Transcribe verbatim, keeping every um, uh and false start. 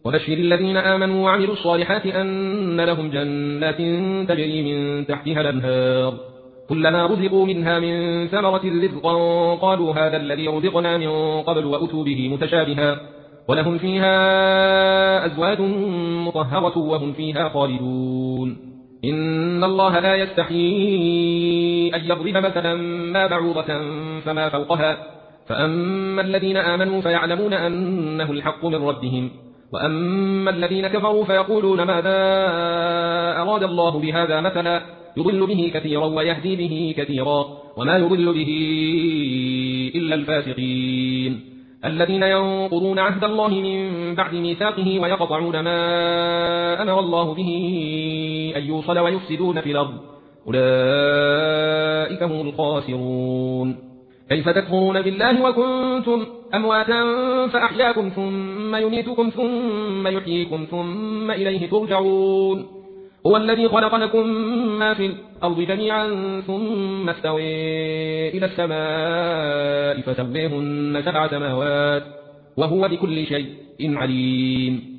وبشر الذين آمنوا وعملوا الصالحات أن لهم جنات تجري من تحتها الأنهار كلما رزقوا منها من ثمرة رزقا قالوا هذا الذي رزقنا من قبل وأتوا به متشابها ولهم فيها أزواج مطهرة وهم فيها خالدون إن الله لا يستحيي أن يضرب مثلا ما بعوضة فما فوقها فأما الذين آمنوا فيعلمون أنه الحق من ربهم وأما الذين كفروا فيقولون ماذا أراد الله بهذا مثلا يضل به كثيرا ويهدي به كثيرا وما يضل به إلا الفاسقين الذين ينقضون عهد الله من بعد ميثاقه ويقطعون ما أمر الله به أن يوصل ويفسدون في الأرض أولئك هم الخاسرون كيف تكفرون بالله وكنتم أمواتا فأحياكم ثم يميتكم ثم يحييكم ثم إليه ترجعون هو الذي خلق لكم ما في الأرض جميعا ثم استوى إلى السماء فسويهن سبع سماوات وهو بكل شيء عليم